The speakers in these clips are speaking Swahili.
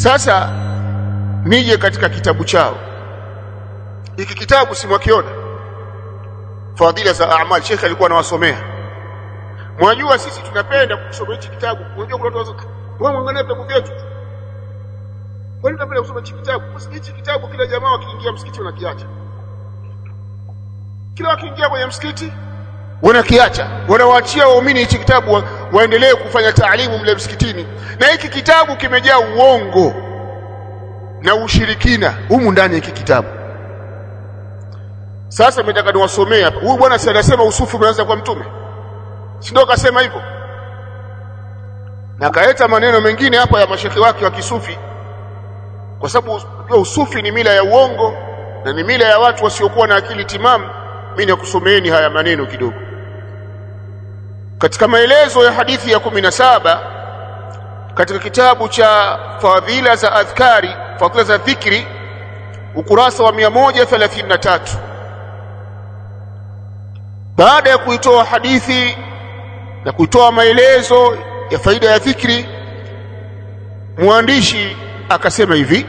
Sasa nije katika kitabu chao. Hiki kitabu si mwakiona, Fadhila za A'mal, Sheikh alikuwa anawasomea. Mwajua sisi tunapenda kusoma hiki kitabu. Unajua kuna watu wanaangalia vitabu vyetu. Kwa nini tunapenda kusoma hiki kitabu? Kwa sababu hiki kitabu kila jamaa wakiingia msikiti wanakiacha. Kila wakiingia kwenye msikiti wanakiacha. Wanawaachia waumini hiki kitabu waendelee kufanya taalimu mle msikitini. Na hiki kitabu kimejaa uongo na ushirikina humu ndani ya hiki kitabu. Sasa mmetaka niwasomee hapa. Huyu bwana si anasema usufi umeanza kwa mtume? Si ndio kasema hivyo? Na kaeta maneno mengine hapa ya mashekhi wake wa kisufi, kwa sababu usufi ni mila ya uongo na ni mila ya watu wasiokuwa na akili timamu. Mimi nakusomeeni haya maneno kidogo. Katika maelezo ya hadithi ya 17 katika kitabu cha Fadhila za Adhkari, Fadhila za Dhikri, ukurasa wa 133, baada ya kuitoa hadithi na kuitoa maelezo ya faida ya dhikri, mwandishi akasema hivi: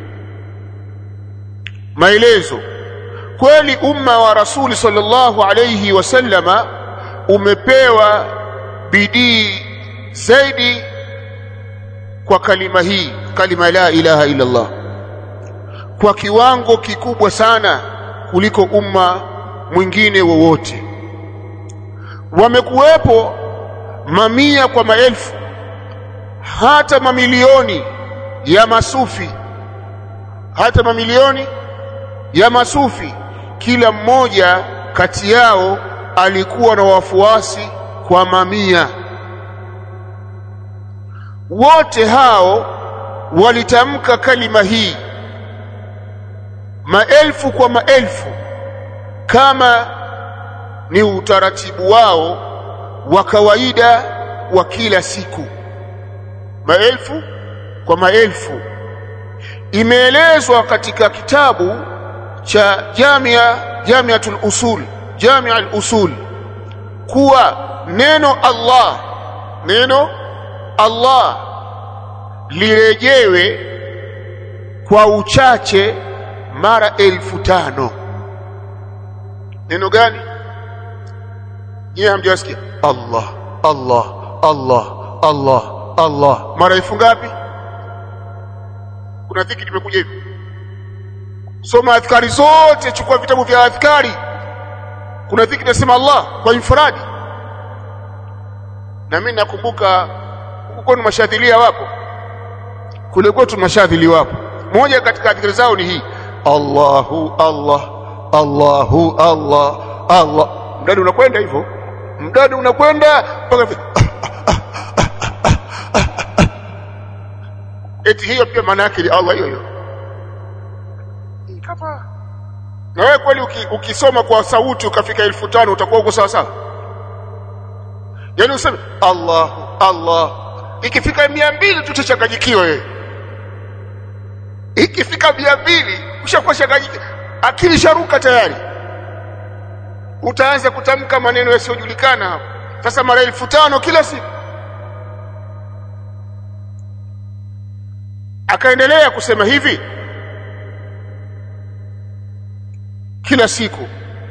maelezo. Kweli umma wa Rasuli sallallahu alayhi wasallama umepewa bidii zaidi kwa kalima hii, kalima la ilaha illa Allah, kwa kiwango kikubwa sana kuliko umma mwingine wowote. Wamekuwepo mamia kwa maelfu, hata mamilioni ya masufi, hata mamilioni ya masufi. Kila mmoja kati yao alikuwa na wafuasi kwa mamia. Wote hao walitamka kalima hii maelfu kwa maelfu, kama ni utaratibu wao wa kawaida wa kila siku, maelfu kwa Imeelezwa katika kitabu cha Jami'atul Usul kuwa neno Allah lirejewe kwa uchache mara 1500. Neno gani? Yeye hamjasikia? Allah Allah Allah Allah Allah mara elfu ngapi? Kuna dhikri imekuja hivi. Soma adhkari zote, chukua vitabu vya adhkari, kuna dhikri inasema Allah kwa infiradi. Na mimi nakumbuka huko ni mashadhilia wapo, kule kwetu mashadhili wapo. Moja katika dhikri zao ni hii, Allahu Allah Allahu Allah Allah. Mdadi unakwenda hivyo, mdadi unakwenda mpaka eti hiyo pia maana yake ni Allah hiyo. Kama na wewe kweli ukisoma kwa sauti ukafika 1500 utakuwa uko sawa sawa? Yaani useme Allah Allah, ikifika 200 tutachanganyikiwa wewe. Ikifika 200 ushakuwa changanyikiwa, akili sharuka tayari, utaanza kutamka maneno yasiyojulikana hapo. Sasa mara 1500 kila siku. Akaendelea kusema hivi kila siku,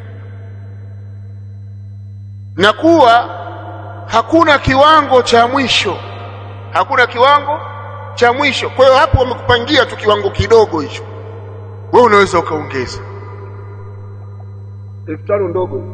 na kuwa hakuna kiwango cha mwisho, hakuna kiwango cha mwisho. Kwa hiyo hapo wamekupangia tu kiwango kidogo hicho, wewe unaweza ukaongeza 1500 ndogo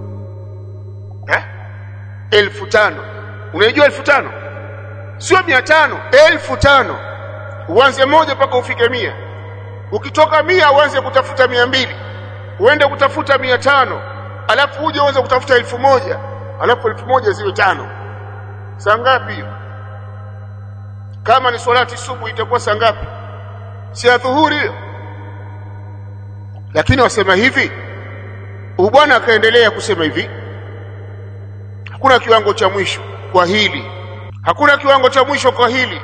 1500. Unajua 1500 sio 500, 1500. Uanze moja mpaka ufike 100. Ukitoka 100 uanze kutafuta 200, uende kutafuta 500, alafu uje uanze kutafuta 1000, alafu 1000 ziwe 5. Saa ngapi hiyo? Kama ni swalati subuhi itakuwa saa ngapi? Si adhuhuri hiyo? Lakini wasema hivi, bwana akaendelea kusema hivi, hakuna kiwango cha mwisho kwa hili, hakuna kiwango cha mwisho kwa hili.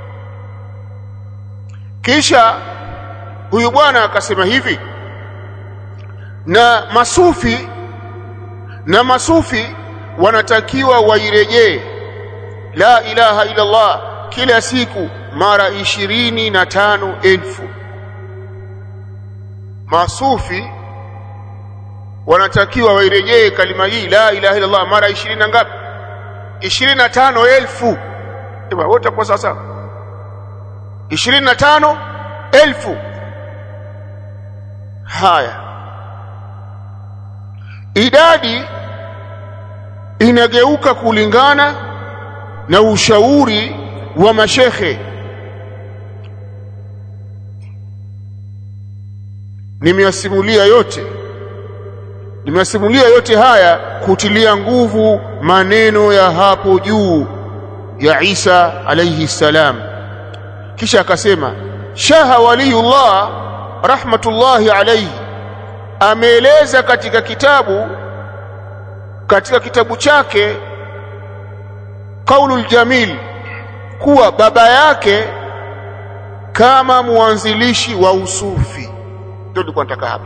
Kisha huyu bwana akasema hivi, na masufi wanatakiwa wairejee la ilaha illa Allah kila siku mara 25,000. Masufi wanatakiwa wairejee kalima hii la ilaha illa Allah mara 20 na ngapi? 25,000. Eba wote kwa sasa 25,000. Haya, idadi inageuka kulingana na ushauri wa mashekhe. Nimeyasimulia yote haya kutilia nguvu maneno ya hapo juu ya Isa alayhi salam. Kisha akasema Shaha Waliyullah rahmatullahi alayhi ameeleza katika kitabu chake Qaulul Jamil kuwa baba yake kama mwanzilishi wa usufi. Ndio nilikuwa nataka hapa.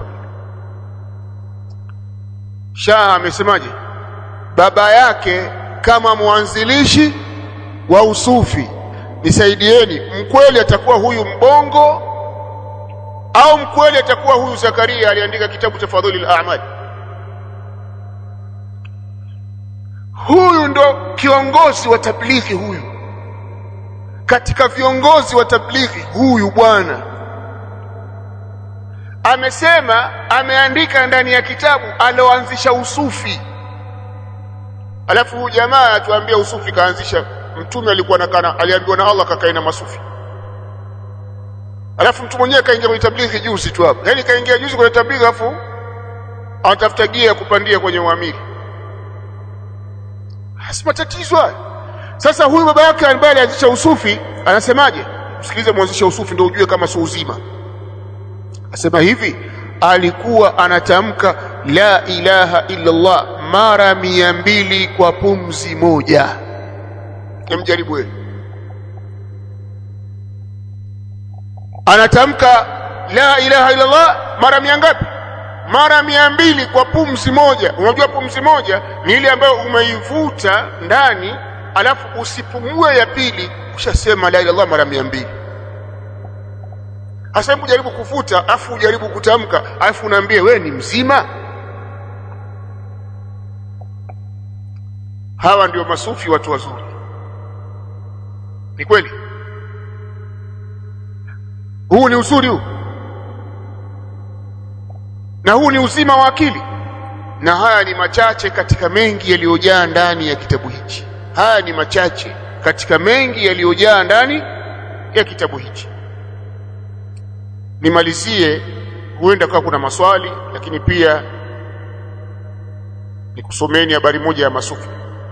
Shah amesemaje? Baba yake kama mwanzilishi wa usufi. Nisaidieni, mkweli atakuwa huyu Mbongo au mkweli atakuwa huyu Zakaria aliandika kitabu cha Fadhilul A'mal? Huyu ndo kiongozi wa tablighi huyu. Katika viongozi wa tablighi huyu bwana amesema, ameandika ndani ya kitabu aloanzisha usufi. Alafu huyu jamaa atuambia usufi kaanzisha mtume, aliambiwa na Allah kakae na masufi. Alafu mtu mwenyewe kaingia kwenye tablighi juzi tu hapo. Yaani kaingia juzi kwenye tablighi alafu anatafuta gia kupandia kwenye uamiri. Hasi matatizo haya. Sasa huyu baba yake ambaye alianzisha usufi anasemaje? Msikilize mwanzisha usufi ndio ujue kama sio uzima. Asema hivi, alikuwa anatamka la ilaha illa Allah mara 200 kwa pumzi moja. Mjaribu wewe. Anatamka la ilaha illa Allah mara 100 ngapi? Mara 200 kwa pumzi moja. Unajua pumzi moja ni ile ambayo umeivuta ndani alafu usipumue ya pili ushasema la ilaha illa Allah mara 200. Hasa hebu jaribu kufuta afu ujaribu kutamka afu unaambie wewe ni mzima. Hawa ndio masufi, watu wazuri. Ni kweli? Huu ni uzuri huu, na huu ni uzima wa akili. Na haya ni machache katika mengi yaliyojaa ndani ya kitabu hichi. Haya ni machache katika mengi yaliyojaa ndani ya kitabu hichi. Nimalizie, huenda kwa kuna maswali, lakini pia nikusomeni habari moja ya masufi.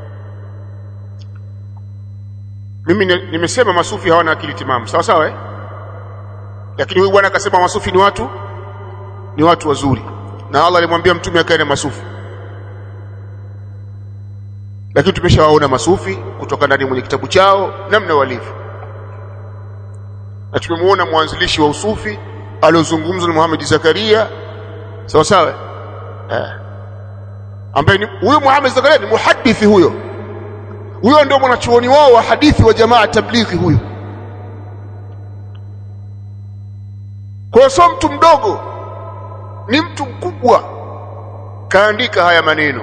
Mimi nimesema masufi hawana akili timamu, sawa sawa Lakini huyu bwana akasema masufi ni watu wazuri, na Allah alimwambia mtume akae na masufi. Lakini tumeshawaona masufi kutoka ndani mwenye kitabu chao namna walivyo, na tumemuona mwanzilishi wa usufi aliozungumza na Muhammad Zakaria, sawa sawa ambaye huyo Muhammad Zakaria ni muhadithi. Huyo ndio mwanachuoni wao wa hadithi wa jamaa tablighi huyo. Kwa sio mtu mdogo, ni mtu mkubwa, kaandika haya maneno.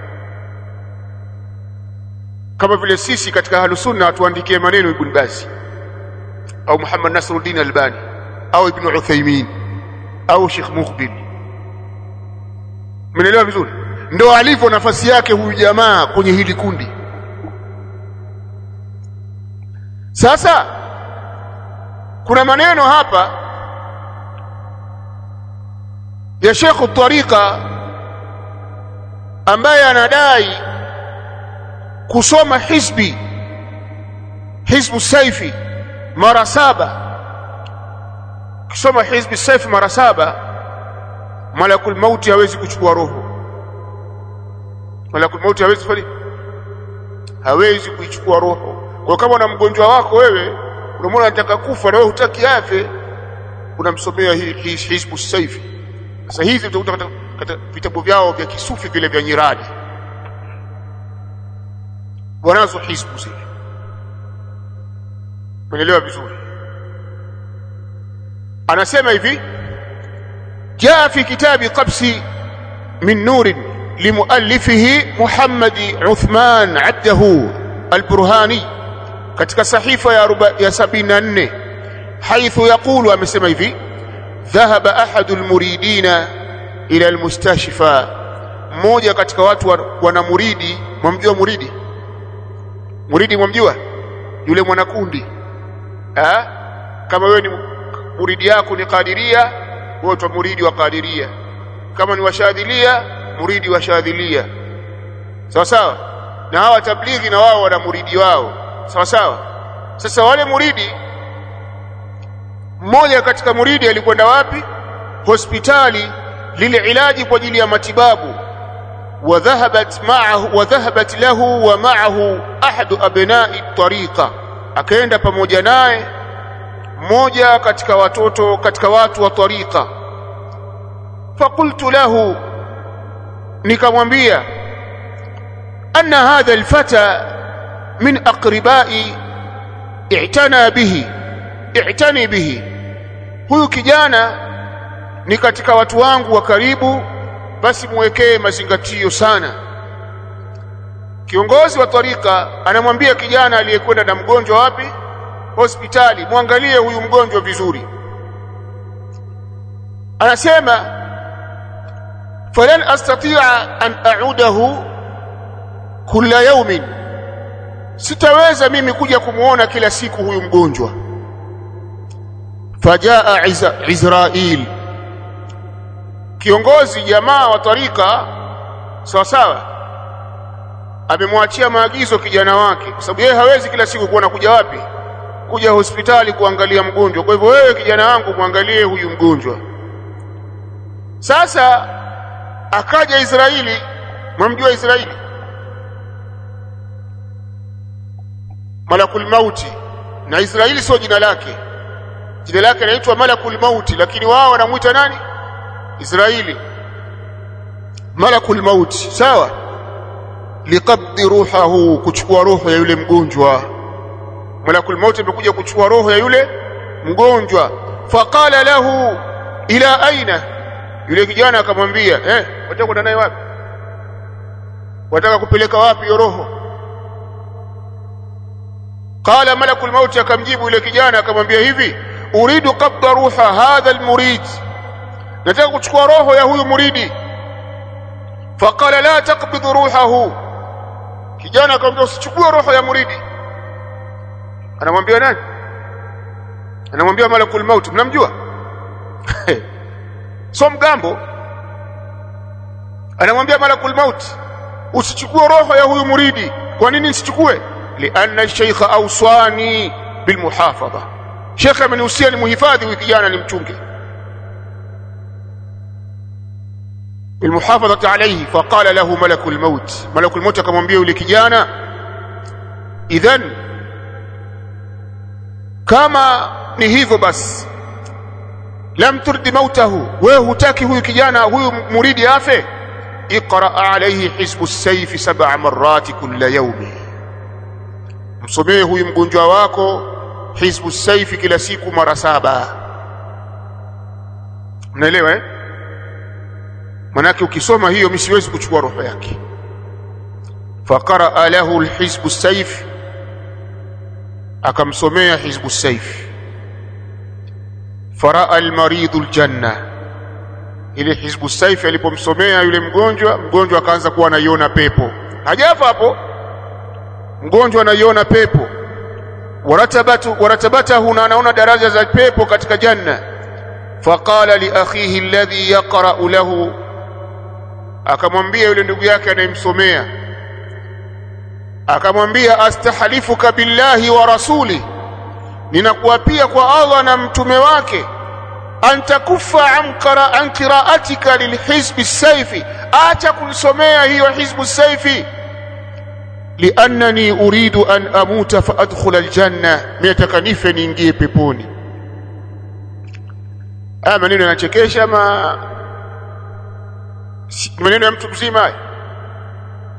Kama vile sisi katika Ahlus Sunna tuandikie maneno Ibn Baz au Muhammad Nasruddin Albani au Ibn Uthaymeen au Sheikh Muqbil. Mnaelewa vizuri? Ndio alivyo nafasi yake huyu jamaa kwenye hili kundi. Sasa kuna maneno hapa ya Sheikh Tariqa ambaye anadai kusoma hizbu saifi mara 7. Kusoma hizbu saifi mara 7, malakul mauti hawezi kuchukua roho. Malakul mauti hawezi kuichukua roho. Kwa kama una mgonjwa wako wewe unamwona anataka kufa na wewe hutaki afe, unamsomea hii hizbu saifi. Sasa hizi utakuta katika vitabu vyao vya kisufi vile vya nyiradi wanazo hizbu zile. umeelewa vizuri. Anasema hivi, jaa fi kitabi qabsi min nur limuallifihi Muhammad Uthman Abdahu al-Burhani, katika sahifa ya 74, haithu yaqulu, amesema hivi, dhahaba ahadu al-muridina ila al-mustashfa, mmoja katika watu wana muridi. Mwamjua muridi? Muridi mwamjua? Yule mwanakundi. Kama wewe ni muridi yako ni Qadiria, wewe tu muridi wa Qadiria. Kama ni washadhilia, muridi wa shadhilia. Sawa sawa? Na hawa tablighi na wao wana muridi wao. Sawa sawa? Sasa wale muridi, mmoja katika muridi alikwenda wapi? Hospitali lile ilaji kwa ajili ya matibabu. وذهبت له ومعه أحد أبناء الطريقة, akaenda pamoja naye mmoja katika watu wa tariqa. Faqultu lahu, nikamwambia, anna hadha alfata min aqribai i'tani bihi, huyu kijana ni katika watu wangu wa karibu, basi muwekee mazingatio sana. Kiongozi wa tariqa anamwambia kijana aliyekwenda na mgonjwa wapi? Hospitali, muangalie huyu mgonjwa vizuri. Anasema, falan astati'a an a'udahu kulla yawmin, sitaweza mimi kuja kumuona kila siku huyu mgonjwa. Fajaa Israil, kiongozi jamaa wa tariqa, sawa sawa, amemwachia maagizo kijana wake, kwa sababu yeye hawezi kila siku kuona kuja wapi? Kuja hospitali kuangalia mgonjwa. Kwa hivyo wewe kijana wangu muangalie huyu mgonjwa. Sasa akaja Israili. Mwamjua Israili? Malakul Mauti. Na Israili sio jina lake. Jina lake linaitwa Malakul Mauti, lakini wao wanamuita nani? Israili. Malakul Mauti, sawa? Liqabdi ruhahu, kuchukua roho ya yule mgonjwa. Malakul Mauti amekuja kuchukua roho ya yule mgonjwa. Faqala lahu, ila aina, yule kijana akamwambia, wataka kwenda naye wapi? Wataka kupeleka wapi hiyo roho? Qala Malakul Mauti, akamjibu yule kijana akamwambia hivi, uridu qabda ruha hadha almurid, nataka kuchukua roho ya huyu muridi. Faqala la taqbid ruhahu, kijana akamwambia usichukue roho ya muridi. Anamwambia nani? Anamwambia Malakul Maut. Mnamjua? So mgambo. Anamwambia Malakul Maut, usichukue roho ya huyu muridi. Kwa nini nisichukue? Lianna shaykha awsani bilmuhafadha, Sheikh amenihusia ni muhifadhi huyu kijana, ni mchunge. Bilmuhafadhati alayhi. Faqala lahu Malakul Maut, Malakul Maut akamwambia yule kijana, idhan, kama ni hivyo basi, lam turdi mautahu, wewe hutaki huyu kijana huyu muridi afe, iqra alayhi hizbu as-sayf 7 marrat kulla yawm, msomee huyu mgonjwa wako hizbu as-sayf kila siku mara 7. Unaelewa eh? Manake ukisoma hiyo mimi siwezi kuchukua roho yake. Faqara lahu al-hizbu as-sayf, akamsomea hizbu as-sayf. Faraa al-marid al-janna, ile hizbu as-sayf alipomsomea yule mgonjwa akaanza kuwa anaiona pepo. Hajafa hapo, mgonjwa anaiona pepo. Waratabatahu, na anaona daraja za pepo katika janna. Faqala li akhihi alladhi yaqra'u lahu, akamwambia yule ndugu yake anayemsomea, akamwambia, astahlifuka billahi wa rasuli, ninakuapia kwa Allah na mtume wake, antakufa an qira'atika lilhizbi as-sayfi, acha kunisomea hiyo hizbu as-sayfi, liannani uridu an amuta fa adkhula aljanna, nataka nife niingie peponi. Maneno yanachekesha, maneno ya mtu mzima.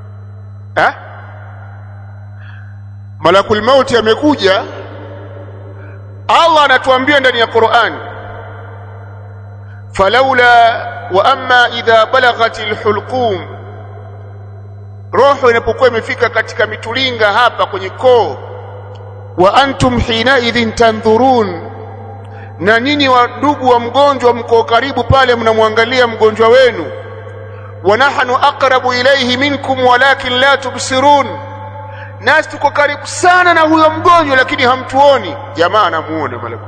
Malakul Mauti amekuja Allah anatuambia ndani ya Qur'an, falaula wa amma idha balaghatil hulqum, roho inapokuwa imefika katika mitulinga hapa kwenye koo, wa antum hina idhin tandhurun, na nyinyi wa ndugu wa mgonjwa mko karibu pale mnamwangalia mgonjwa wenu, wa nahnu aqrabu ilayhi minkum walakin la tubsirun, nasi tuko karibu sana na huyo mgonjwa lakini hamtuoni. Jamaa anamuona malaika.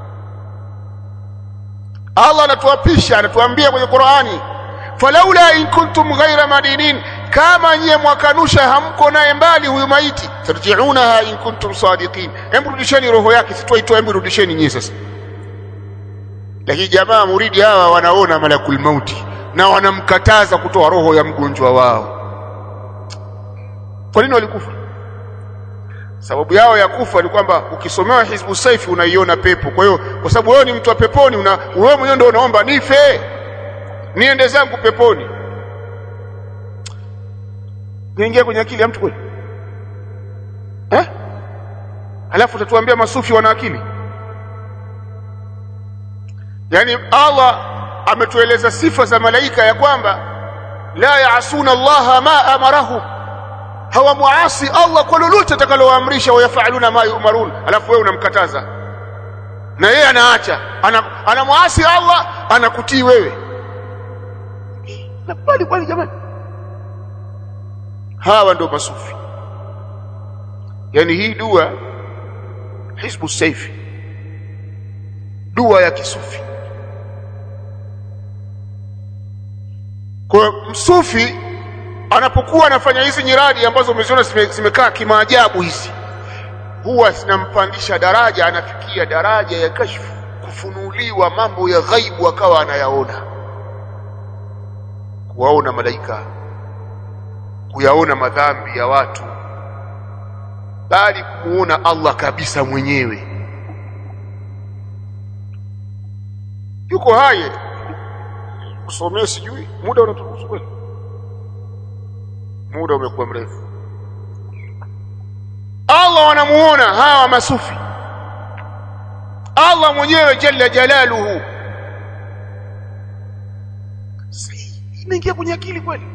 Allah anatuapisha, anatuambia kwenye Qur'ani, falaula in kuntum ghayra madinin, kama nyie mwakanusha hamko naye mbali huyu maiti, tarji'unaha in kuntum sadiqin, emrudisheni roho yake, sitoitoa, emrudisheni nyie sasa. Lakini jamaa muridi hawa wanaona malakul mauti na wanamkataza kutoa roho ya mgonjwa wao. Kwa nini walikufa? Sababu yao ya kufa ni kwamba ukisomewa Hizbu Saifi unaiona pepo. Kwa hiyo kwa sababu wewe ni mtu wa peponi, wewe mwenyewe ndio unaomba nife niende zangu peponi. Niingia kwenye akili ya mtu kweli? Alafu utatuambia masufi wana akili? Yani Allah ametueleza sifa za malaika ya kwamba la yaasuna Allah ma amarahu, hawamuasi Allah kwa lolote atakaloamrisha, wayafaluna ma yumarun. Alafu wewe unamkataza na yeye anaacha, anamuasi Allah, anakutii wewe. Na bali kwani jamani, hawa ndio masufi. Yani hii dua Hizbu Saifi, dua ya kisufi. Kwa msufi anapokuwa anafanya hizi nyiradi ambazo umeziona zimekaa kimaajabu hizi, huwa zinampandisha daraja, anafikia daraja ya kashfu, kufunuliwa mambo ya ghaibu akawa anayaona, kuwaona malaika, kuyaona madhambi ya watu, bali kumuona Allah kabisa mwenyewe. Yuko hai kusomea, sijui muda unaturuhusu kweli? Muda umekuwa mrefu. Allah wanamuona hawa masufi, Allah mwenyewe jalla jalaluhu. Imeingia kwenye akili kweli?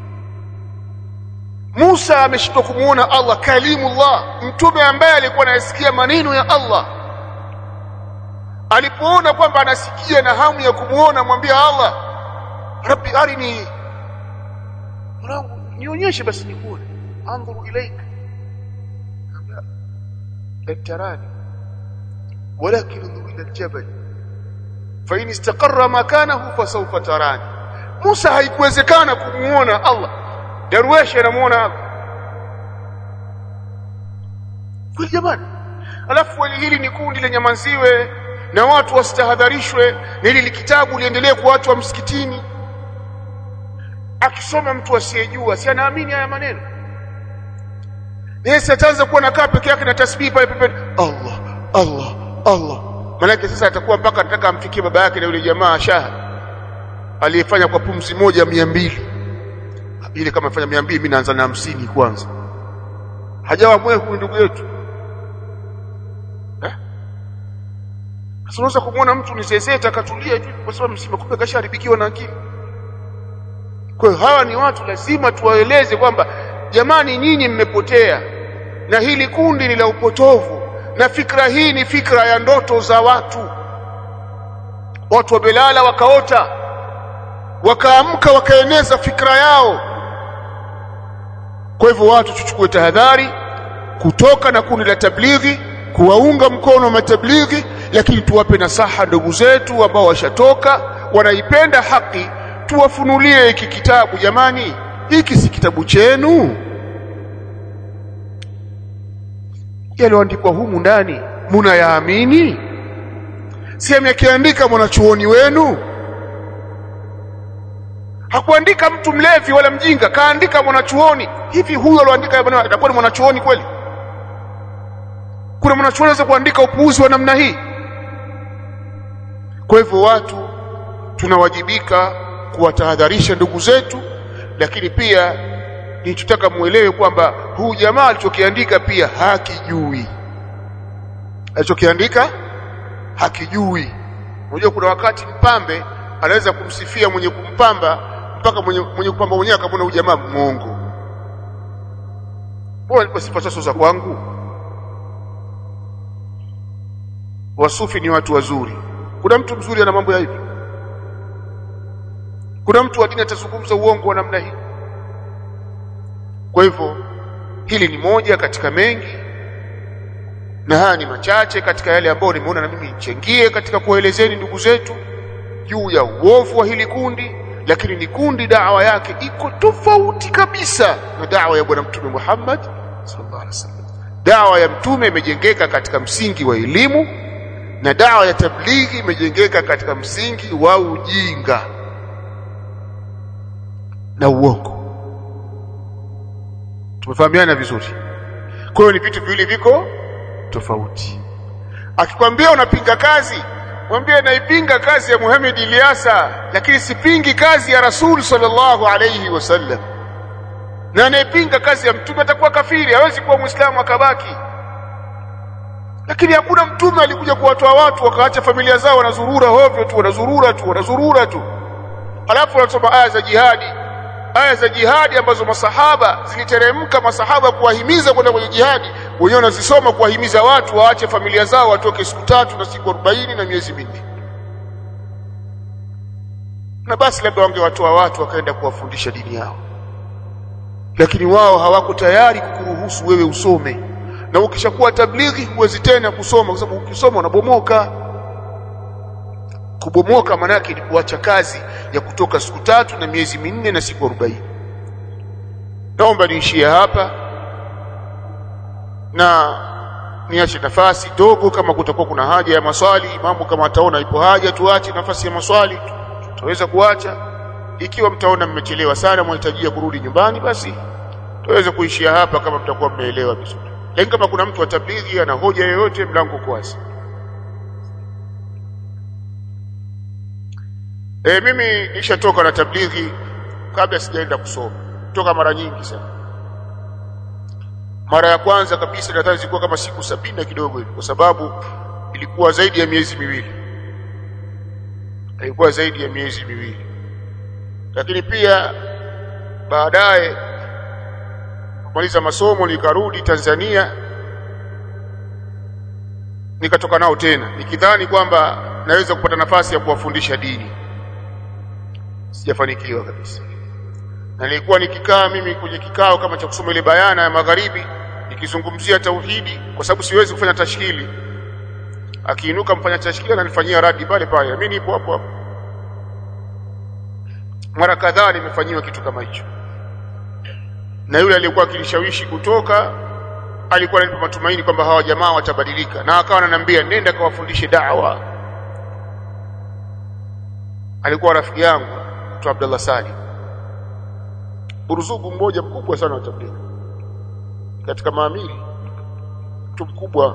Musa ameshindwa kumuona Allah, kalimullah, mtume ambaye alikuwa anasikia maneno ya Allah. Alipoona kwamba anasikia na hamu ya kumuona, mwambia Allah, Rabbi arini, nionyeshe basi nikuone, anzuru ilaika la tarani walakin anzur ila aljabal fa in istaqarra makanahu fasawfa tarani. Musa haikuwezekana kumuona Allah, Darwesh anamuona kwa jamani. Alafu hili ni kundi lenye manziwe na watu wasitahadharishwe, na hili kitabu liendelee kuachwa msikitini. Akisoma mtu asiyejua, si anaamini haya maneno. Yesu ataanza kuwa nakaa peke yake na tasbihi pale pembeni, Allah Allah Allah. Maana sasa atakuwa mpaka anataka amfikie baba yake na yule jamaa Shaha aliyefanya kwa pumzi moja 200. Ile kama afanya 200, mimi naanza na 50 kwanza. Hajawa mwehu ndugu yetu. Sasa unaweza kumuona mtu ni zezeta akatulia tu kwa sababu msima, kumbe kasharibikiwa na akili. Kwa hiyo hawa ni watu lazima tuwaeleze kwamba jamani, nyinyi mmepotea na hili kundi ni la upotovu, na fikra hii ni fikra ya ndoto za watu. Watu wabelala wakaota, wakaamka wakaeneza fikra yao. Kwa hivyo watu tuchukue tahadhari kutoka na kundi la tablighi, kuwaunga mkono matablighi, lakini tuwape nasaha ndugu zetu ambao washatoka wanaipenda haki, tuwafunulie hiki kitabu. Jamani, hiki si kitabu chenu, yaliyoandikwa humu ndani mnayaamini? Si amekiandika mwanachuoni wenu? Hakuandika mtu mlevi wala mjinga, kaandika mwanachuoni. Hivi huyo aliandika atakuwa ni mwanachuoni kweli? Kuna mwanachuoni anaweza kuandika upuuzi wa namna hii? Kwa hivyo watu tunawajibika kuwatahadharisha ndugu zetu, lakini pia nitutaka muelewe kwamba huu jamaa alichokiandika pia hakijui. Alichokiandika hakijui. Unajua kuna wakati mpambe anaweza kumsifia mwenye kumpamba mpaka mwenye kupamba mwenyewe akamwona huyu jamaa muongo. Bora alipo sifa sasa za kwangu. Wasufi ni watu wazuri. Kuna mtu mzuri ana mambo ya hivi? Kuna mtu wa dini atazungumza uongo wa namna hii? Kwa hivyo hili ni moja katika mengi, na haya ni machache katika yale ambayo nimeona na mimi nichangie katika kuelezeni ndugu zetu juu ya uovu wa hili kundi. Lakini ni kundi da'wa yake iko tofauti kabisa na da'wa ya bwana Mtume Muhammad sallallahu alaihi wasallam. Da'wa ya Mtume imejengeka katika msingi wa elimu, na da'wa ya tablighi imejengeka katika msingi wa ujinga na uongo. Tumefahamiana vizuri? Kwa hiyo ni vitu viwili viko tofauti. Akikwambia unapinga kazi, mwambie naipinga kazi ya Muhammad Ilyasa, lakini sipingi kazi ya Rasul sallallahu alayhi wasallam. Na anayepinga kazi ya Mtume atakuwa kafiri, hawezi kuwa Muislamu akabaki. Lakini hakuna mtume alikuja kuwatoa watu wakaacha familia zao wanazurura hovyo tu, wanazurura tu. Alafu wanasoma aya za jihadi. Aya za jihadi ambazo masahaba ziliteremka, masahaba kuwahimiza kwenda kwenye jihadi, wenyewe wanazisoma kuwahimiza watu waache familia zao watoke siku 3 na siku 40 na miezi 4. Na basi labda wangewatoa watu wakaenda kuwafundisha dini yao. Lakini wao hawako tayari kukuruhusu wewe usome. Na ukishakuwa tablighi huwezi tena kusoma, kwa sababu ukisoma unabomoka. Kubomoka maana yake ni kuacha kazi ya kutoka siku 3 na miezi 4 na siku 40. Naomba niishie hapa na niache nafasi dogo kama kutakuwa kuna haja ya maswali. Mambo kama ataona ipo haja tuache nafasi ya maswali, tutaweza kuacha. Ikiwa mtaona mmechelewa sana mwahitajia kurudi nyumbani, basi tutaweza kuishia hapa kama mtakuwa mmeelewa vizuri. Lakini kama kuna mtu wa tablighi ana hoja yoyote, mlango uko wazi. Mimi nishatoka na tablighi kabla sijaenda kusoma. Toka mara nyingi sana. Mara ya kwanza kabisa nadhani zilikuwa kama siku 70 kidogo hivi, kwa sababu ilikuwa zaidi ya miezi 2. Ilikuwa zaidi ya miezi 2. Lakini pia baadaye kumaliza masomo nikarudi Tanzania, nikatoka nao tena nikidhani kwamba naweza kupata nafasi ya kuwafundisha dini. Sijafanikiwa kabisa. Na nilikuwa nikikaa mimi kwenye kikao kama cha kusoma ile bayana ya magharibi nikizungumzia tauhidi, kwa sababu siwezi kufanya tashkili. Akiinuka mfanya tashkili ananifanyia radi pale pale, mimi nipo hapo hapo. Mara kadhaa nimefanyiwa kitu kama hicho. Na yule aliyekuwa akinishawishi kutoka alikuwa ananipa matumaini kwamba hawa jamaa watabadilika, na akawa ananiambia nenda kawafundishe da'wa. Alikuwa rafiki yangu mtu Abdullah Salim, buruzugu mmoja mkubwa sana wa tablighi katika maamili, mtu mkubwa.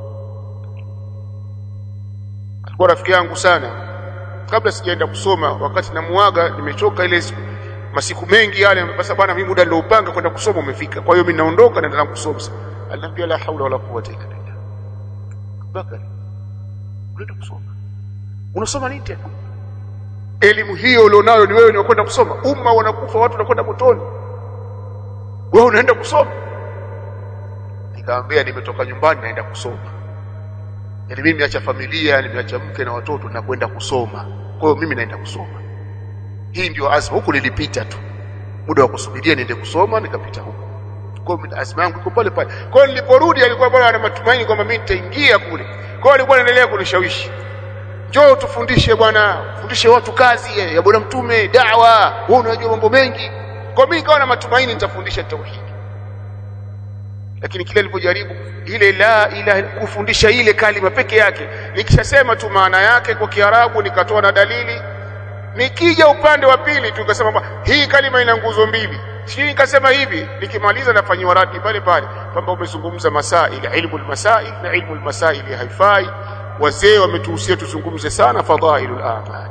Alikuwa rafiki yangu sana. Kabla sijaenda kusoma, wakati namuaga nimechoka ile masiku mengi yale, basi bwana mimi muda niliopanga kwenda kusoma umefika, kwa hiyo mimi naondoka naenda kusoma. Aliniambia la haula wala quwwata illa billah. Bakari, unaenda kusoma? Unasoma nini tena? Elimu hiyo ulionayo ni wewe ni kwenda kusoma? Umma wanakufa, watu wanakwenda motoni, wewe unaenda kusoma? Nikamwambia nimetoka nyumbani naenda kusoma. Yaani mimi nimeacha familia, nimeacha mke na watoto na kwenda kusoma. Kwa hiyo mimi naenda kusoma. Hii ndio azma. Huko nilipita tu, muda wa kusubiria niende kusoma nikapita huko. Kwa hiyo azma yangu iko pale pale. Kwa hiyo niliporudi alikuwa bado ana matumaini kwamba mimi nitaingia kule. Kwa hiyo alikuwa anaendelea kunishawishi, njoo tufundishe bwana, fundishe watu kazi ya bwana Mtume, da'wa, wewe unajua mambo mengi. Kwa mimi nikawa na matumaini nitafundisha tauhid. Lakini kile nilipojaribu ile la ilaha kufundisha ile kalima peke yake, nikishasema tu maana yake kwa Kiarabu nikatoa na dalili, nikija upande wa pili tukasema hii kalima ina nguzo 2, sisi nikasema hivi, nikimaliza nafanywa radi pale pale kwamba umezungumza masail, ilmu almasail na ilmu almasail haifai. Wazee wametuhusia tuzungumze sana fadhailul a'mal.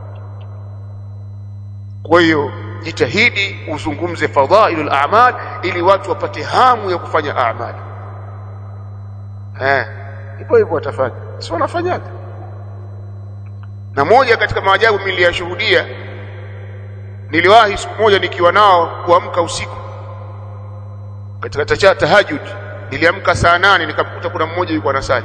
Kwa hiyo jitahidi uzungumze fadhailul a'mal ili watu wapate hamu ya kufanya a'mal. Hivyo watafanya, si wanafanyaje? Na moja katika maajabu niliyashuhudia, niliwahi siku moja nikiwa nao kuamka usiku katika tahajjud. Niliamka saa 8 nikamkuta kuna mmoja yuko anasali.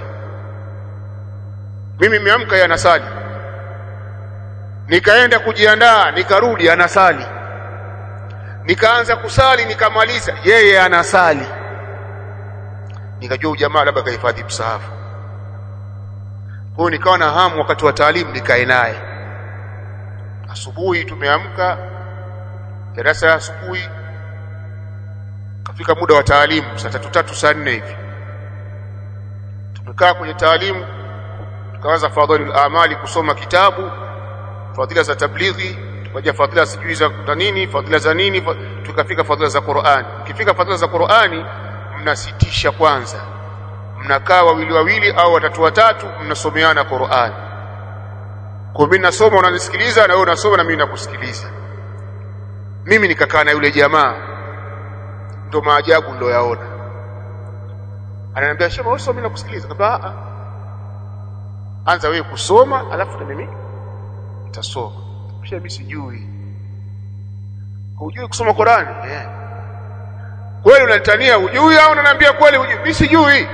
Mimi nimeamka yeye anasali. Nikaenda kujiandaa, nikarudi anasali. Nikaanza kusali nikamaliza, yeye anasali. Nikajua ujamaa labda kahifadhi msahafu. Kwa hiyo nikawa na hamu wakati wa taalimu nikae naye. Asubuhi tumeamka darasa asubuhi, kafika muda wa taalimu saa 3 saa 4 hivi. Tumekaa kwenye taalimu, tukaanza fadhilul amali, kusoma kitabu, fadhila za tablighi, tukaja fadhila sijui za nini, fadhila za nini, tukafika fadhila za Qur'ani. Ukifika fadhila za Qur'ani mnasitisha kwanza, mnakaa wawili au watatu mnasomeana Qur'ani. Kwa mimi nasoma unanisikiliza na wewe unasoma na mimi nakusikiliza. Mimi nikakaa na yule jamaa, ndo maajabu ndio yaona. Ananiambia shema, wewe mimi nakusikiliza. Baba, anza wewe kusoma alafu na mimi nitasoma. Kisha mimi sijui. Hujui kusoma Qur'ani? Kweli unanitania hujui au unaniambia kweli hujui? Mimi sijui.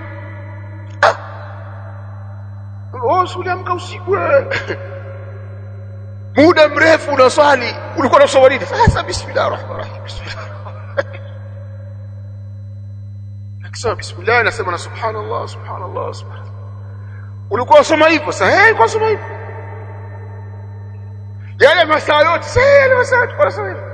Uliamka usiku muda mrefu unaswali, ulikuwa unasoma nini? Sasa bismillahirrahmanirrahim, akisema bismillah nasema na subhanallah subhanallah subhanallah. Ulikuwa unasoma hivyo? Sasa ulikuwa unasoma hivyo yale masaa yote? Sasa yale masaa yote unasoma hivyo?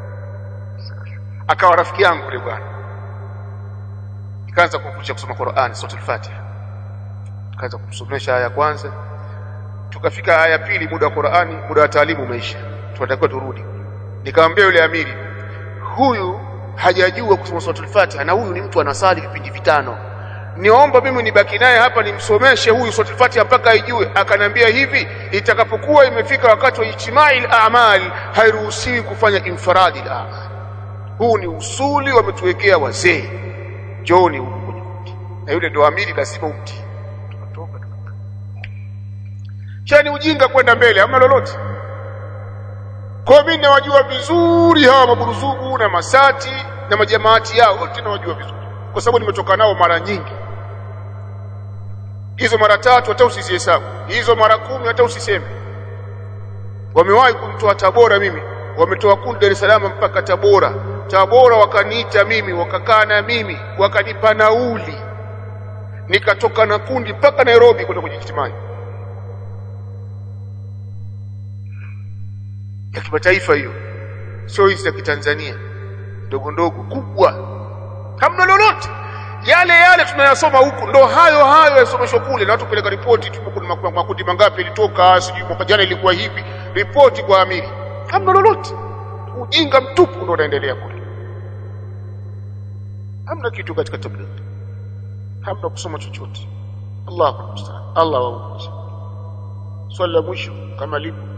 Akawa rafiki yangu yule bwana, nikaanza kumfundisha kusoma Qur'an, sura al-Fatiha. Kaanza kumsomesha aya kwanza, tukafika aya pili, muda wa Qur'ani, muda wa taalimu umeisha, tunatakiwa turudi. Nikamwambia yule amiri, huyu hajajua kusoma sura al-Fatiha na huyu ni mtu anasali vipindi vitano. Niomba mimi nibaki naye hapa nimsomeshe huyu sura al-Fatiha mpaka aijue. Akanambia hivi, itakapokuwa imefika wakati wa ijtimai al-a'mal hairuhusiwi kufanya infiradi al-a'mal. Huu ni usuli wametuwekea wazee. Joni huko. Na yule ndo amiri lazima umtii. Chani ujinga kwenda mbele, hamna lolote. Kwa mimi nawajua vizuri hawa maburuzugu na masati na majamaati yao, wote nawajua vizuri. Kwa sababu nimetoka nao mara nyingi. Hizo mara 3 hata usizihesabu. Hizo mara 10 hata usiseme. Wamewahi kumtoa Tabora mimi. Wametoa kundi Dar es Salaam mpaka Tabora. Tabora wakaniita mimi, wakakaa na mimi, wakanipa nauli. Nikatoka na kundi mpaka Nairobi kwenda kujitimaji. Ya kimataifa hiyo. Sio hizi za Kitanzania. Ndogo ndogo, kubwa. Hamna lolote. Yale tunayasoma huku ndo hayo yasomeshwa kule, na watu peleka ripoti tuko makundi mangapi ilitoka, sijui mwaka jana ilikuwa hivi, ripoti kwa amiri. Hamna lolote. Ujinga mtupu ndio unaendelea kule. Hamna kitu katika tabligh. Hamna kusoma chochote. Allahu musta'an. Allah wa. Swali la mwisho kama lipo.